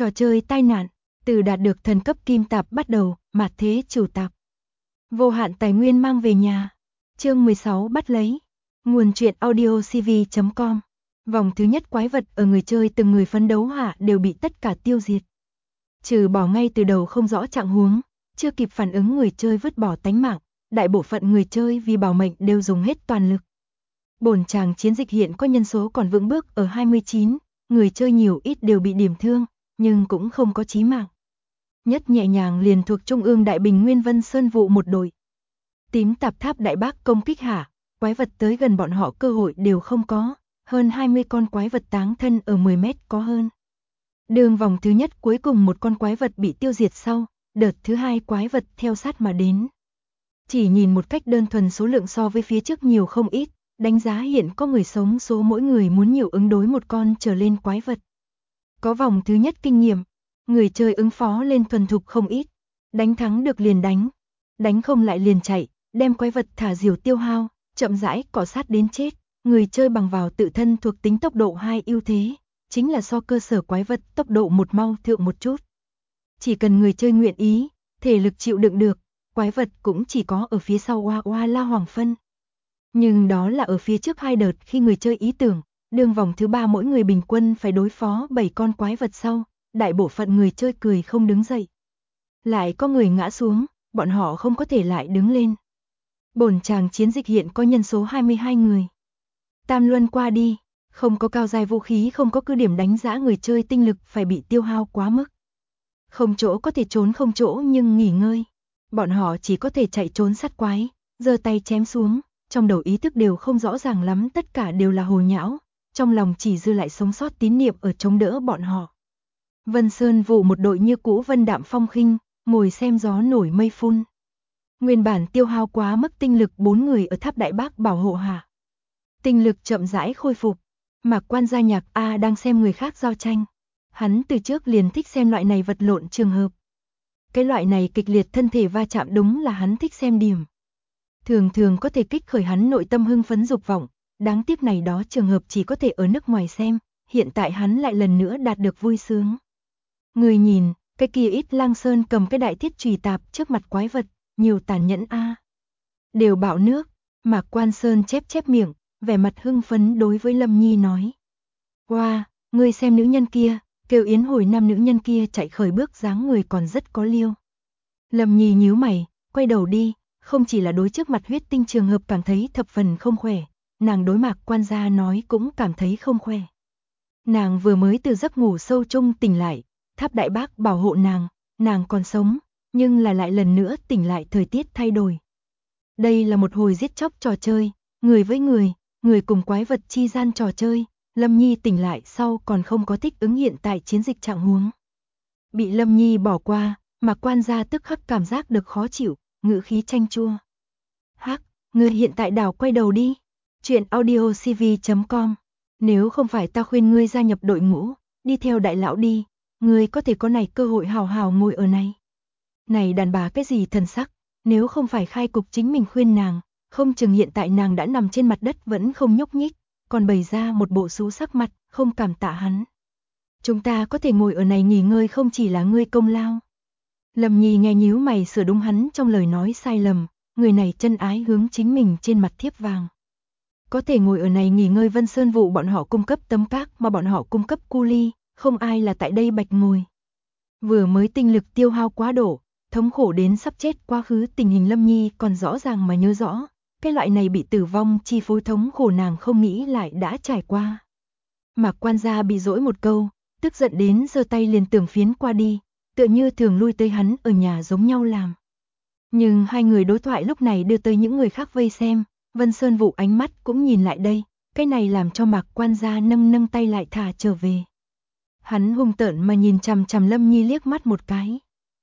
Trò chơi tai nạn, từ đạt được thần cấp kim tạp bắt đầu, mạt thế chủ tạp. Vô hạn tài nguyên mang về nhà. Chương 16 bắt lấy. Nguồn truyện audio cv.com. Vòng thứ nhất quái vật ở người chơi từng người phấn đấu hạ đều bị tất cả tiêu diệt. Trừ bỏ ngay từ đầu không rõ trạng huống, chưa kịp phản ứng người chơi vứt bỏ tánh mạng, đại bộ phận người chơi vì bảo mệnh đều dùng hết toàn lực. Bổn tràng chiến dịch hiện có nhân số còn vững bước ở 29, người chơi nhiều ít đều bị điểm thương, nhưng cũng không có chí mạng. Nhất nhẹ nhàng liền thuộc Trung ương Đại Bình Nguyên Vân Sơn vụ một đội. Tím tạp tháp đại bác công kích hạ, quái vật tới gần bọn họ cơ hội đều không có, hơn 20 con quái vật táng thân ở 10 mét có hơn. Đường vòng thứ nhất cuối cùng một con quái vật bị tiêu diệt sau, đợt thứ hai quái vật theo sát mà đến. Chỉ nhìn một cách đơn thuần số lượng so với phía trước nhiều không ít, đánh giá hiện có người sống số mỗi người muốn nhiều ứng đối một con trở lên quái vật. Có vòng thứ nhất kinh nghiệm, người chơi ứng phó lên thuần thục không ít, đánh thắng được liền đánh không lại liền chạy, đem quái vật thả diều tiêu hao, chậm rãi cọ sát đến chết, người chơi bằng vào tự thân thuộc tính tốc độ 2 ưu thế, chính là so cơ sở quái vật tốc độ một mau thượng một chút. Chỉ cần người chơi nguyện ý, thể lực chịu đựng được, quái vật cũng chỉ có ở phía sau oa oa la hoàng phân. Nhưng đó là ở phía trước hai đợt khi người chơi ý tưởng, đường vòng thứ 3 mỗi người bình quân phải đối phó 7 con quái vật sau, đại bộ phận người chơi cười không đứng dậy. Lại có người ngã xuống, bọn họ không có thể lại đứng lên. Bổn tràng chiến dịch hiện có nhân số 22 người. Tam luân qua đi, không có cao giai vũ khí, không có cứ điểm đánh giá, người chơi tinh lực phải bị tiêu hao quá mức. Không chỗ có thể trốn, không chỗ nhưng nghỉ ngơi. Bọn họ chỉ có thể chạy trốn sát quái, giơ tay chém xuống, trong đầu ý thức đều không rõ ràng lắm, tất cả đều là hồ nhão, trong lòng chỉ dư lại sống sót tín niệm ở chống đỡ bọn họ. Vân Sơn vụ một đội như cũ vân đạm phong khinh, ngồi xem gió nổi mây phun. Nguyên bản tiêu hao quá mức tinh lực 4 người ở tháp đại bác bảo hộ hạ. Tinh lực chậm rãi khôi phục. Mạc Quan gia Nhạc A đang xem người khác giao tranh. Hắn từ trước liền thích xem loại này vật lộn trường hợp. Cái loại này kịch liệt thân thể va chạm đúng là hắn thích xem điểm. Thường thường có thể kích khởi hắn nội tâm hưng phấn dục vọng, đáng tiếc này đó trường hợp chỉ có thể ở nước ngoài xem, hiện tại hắn lại lần nữa đạt được vui sướng. Người nhìn, cái kia ít lang sơn cầm cái đại thiết chùy tạp trước mặt quái vật, nhiều tàn nhẫn a. Đều bạo nước, Mạc Quan Sơn chép miệng, vẻ mặt hưng phấn đối với Lâm Nhi nói. Wow, ngươi xem nữ nhân kia, kêu Yến hồi năm nữ nhân kia chạy khởi bước dáng người còn rất có liêu. Lâm Nhi nhíu mày, quay đầu đi, không chỉ là đối trước mặt huyết tinh trường hợp cảm thấy thập phần không khỏe, nàng đối Mạc Quan gia nói cũng cảm thấy không khỏe. Nàng vừa mới từ giấc ngủ sâu chung tỉnh lại, tháp đại bác bảo hộ nàng còn sống, nhưng là lại lần nữa tỉnh lại, thời tiết thay đổi. Đây là một hồi giết chóc trò chơi, người với người cùng quái vật chi gian trò chơi, Lâm Nhi tỉnh lại sau còn không có thích ứng hiện tại chiến dịch trạng huống. Bị Lâm Nhi bỏ qua, Mạc Quan gia tức khắc cảm giác được khó chịu, ngữ khí chanh chua. Hắc, ngươi hiện tại đảo quay đầu đi. Chuyện audio cv.com. Nếu không phải ta khuyên ngươi gia nhập đội ngũ, đi theo đại lão đi, ngươi có thể có này cơ hội hào hào ngồi ở này. Này đàn bà cái gì thần sắc, nếu không phải khai cục chính mình khuyên nàng, không chừng hiện tại nàng đã nằm trên mặt đất vẫn không nhúc nhích, còn bày ra một bộ xú sắc mặt, không cảm tạ hắn. Chúng ta có thể ngồi ở này nghỉ ngơi, không chỉ là ngươi công lao. Lâm Nhi nghe nhíu mày sửa đúng hắn trong lời nói sai lầm, người này chân ái hướng chính mình trên mặt thiếp vàng. Có thể ngồi ở này nghỉ ngơi, Vân Sơn vụ bọn họ cung cấp tấm các mà bọn họ cung cấp cu ly, không ai là tại đây bạch ngồi. Vừa mới tinh lực tiêu hao quá độ, thống khổ đến sắp chết, quá khứ tình hình Lâm Nhi còn rõ ràng mà nhớ rõ, cái loại này bị tử vong chi phối thống khổ nàng không nghĩ lại đã trải qua. Mạc Quan gia bị dỗi một câu, tức giận đến giơ tay liền tưởng phiến qua đi, tựa như thường lui tới hắn ở nhà giống nhau làm. Nhưng hai người đối thoại lúc này đưa tới những người khác vây xem, Vân Sơn vụ ánh mắt cũng nhìn lại đây, cái này làm cho Mạc Quan gia nâng tay lại thả trở về. Hắn hung tợn mà nhìn chằm chằm Lâm Nhi liếc mắt một cái.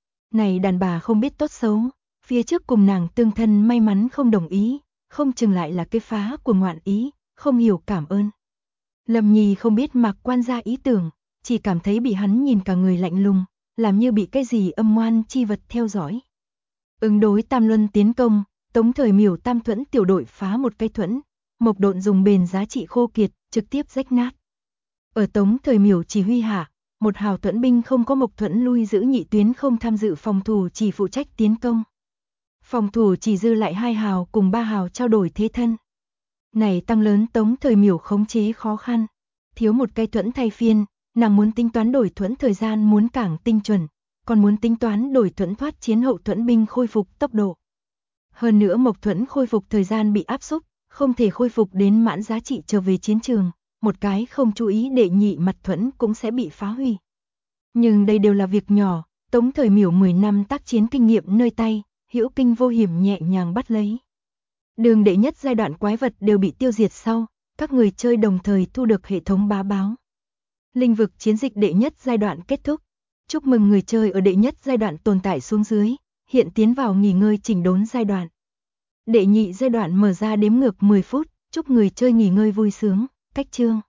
Này đàn bà không biết tốt xấu, phía trước cùng nàng tương thân may mắn không đồng ý, không chừng lại là cái phá của ngoạn ý, không hiểu cảm ơn. Lâm Nhi không biết Mạc Quan gia ý tưởng, chỉ cảm thấy bị hắn nhìn cả người lạnh lùng, làm như bị cái gì âm ngoan chi vật theo dõi. Ứng đối Tam Luân tiến công, Tống Thời Miểu Tam Thuẫn tiểu đội phá một cây thuẫn, Mộc Độn dùng bền giá trị khô kiệt, trực tiếp rách nát. Ở Tống Thời Miểu chỉ huy hạ, một hào thuẫn binh không có Mộc Thuẫn lui giữ nhị tuyến không tham dự phòng thủ chỉ phụ trách tiến công. Phòng thủ chỉ dư lại 2 hào cùng 3 hào trao đổi thế thân. Này tăng lớn Tống Thời Miểu khống chế khó khăn. Thiếu một cây thuẫn thay phiên, nàng muốn tính toán đổi thuẫn thời gian muốn càng tinh chuẩn, còn muốn tính toán đổi thuẫn thoát chiến hậu thuẫn binh khôi phục tốc độ. Hơn nữa Mộc Thuẫn khôi phục thời gian bị áp xúc, không thể khôi phục đến mãn giá trị trở về chiến trường, một cái không chú ý đệ nhị mặt thuẫn cũng sẽ bị phá hủy. Nhưng đây đều là việc nhỏ, Tống Thời Miểu 10 năm tác chiến kinh nghiệm nơi tay, hữu kinh vô hiểm nhẹ nhàng bắt lấy. Đường đệ nhất giai đoạn quái vật đều bị tiêu diệt sau, các người chơi đồng thời thu được hệ thống bá báo. Linh vực chiến dịch đệ nhất giai đoạn kết thúc. Chúc mừng người chơi ở đệ nhất giai đoạn tồn tại xuống dưới, hiện tiến vào nghỉ ngơi chỉnh đốn giai đoạn. Đệ nhị giai đoạn mở ra đếm ngược 10 phút, chúc người chơi nghỉ ngơi vui sướng, cách chương.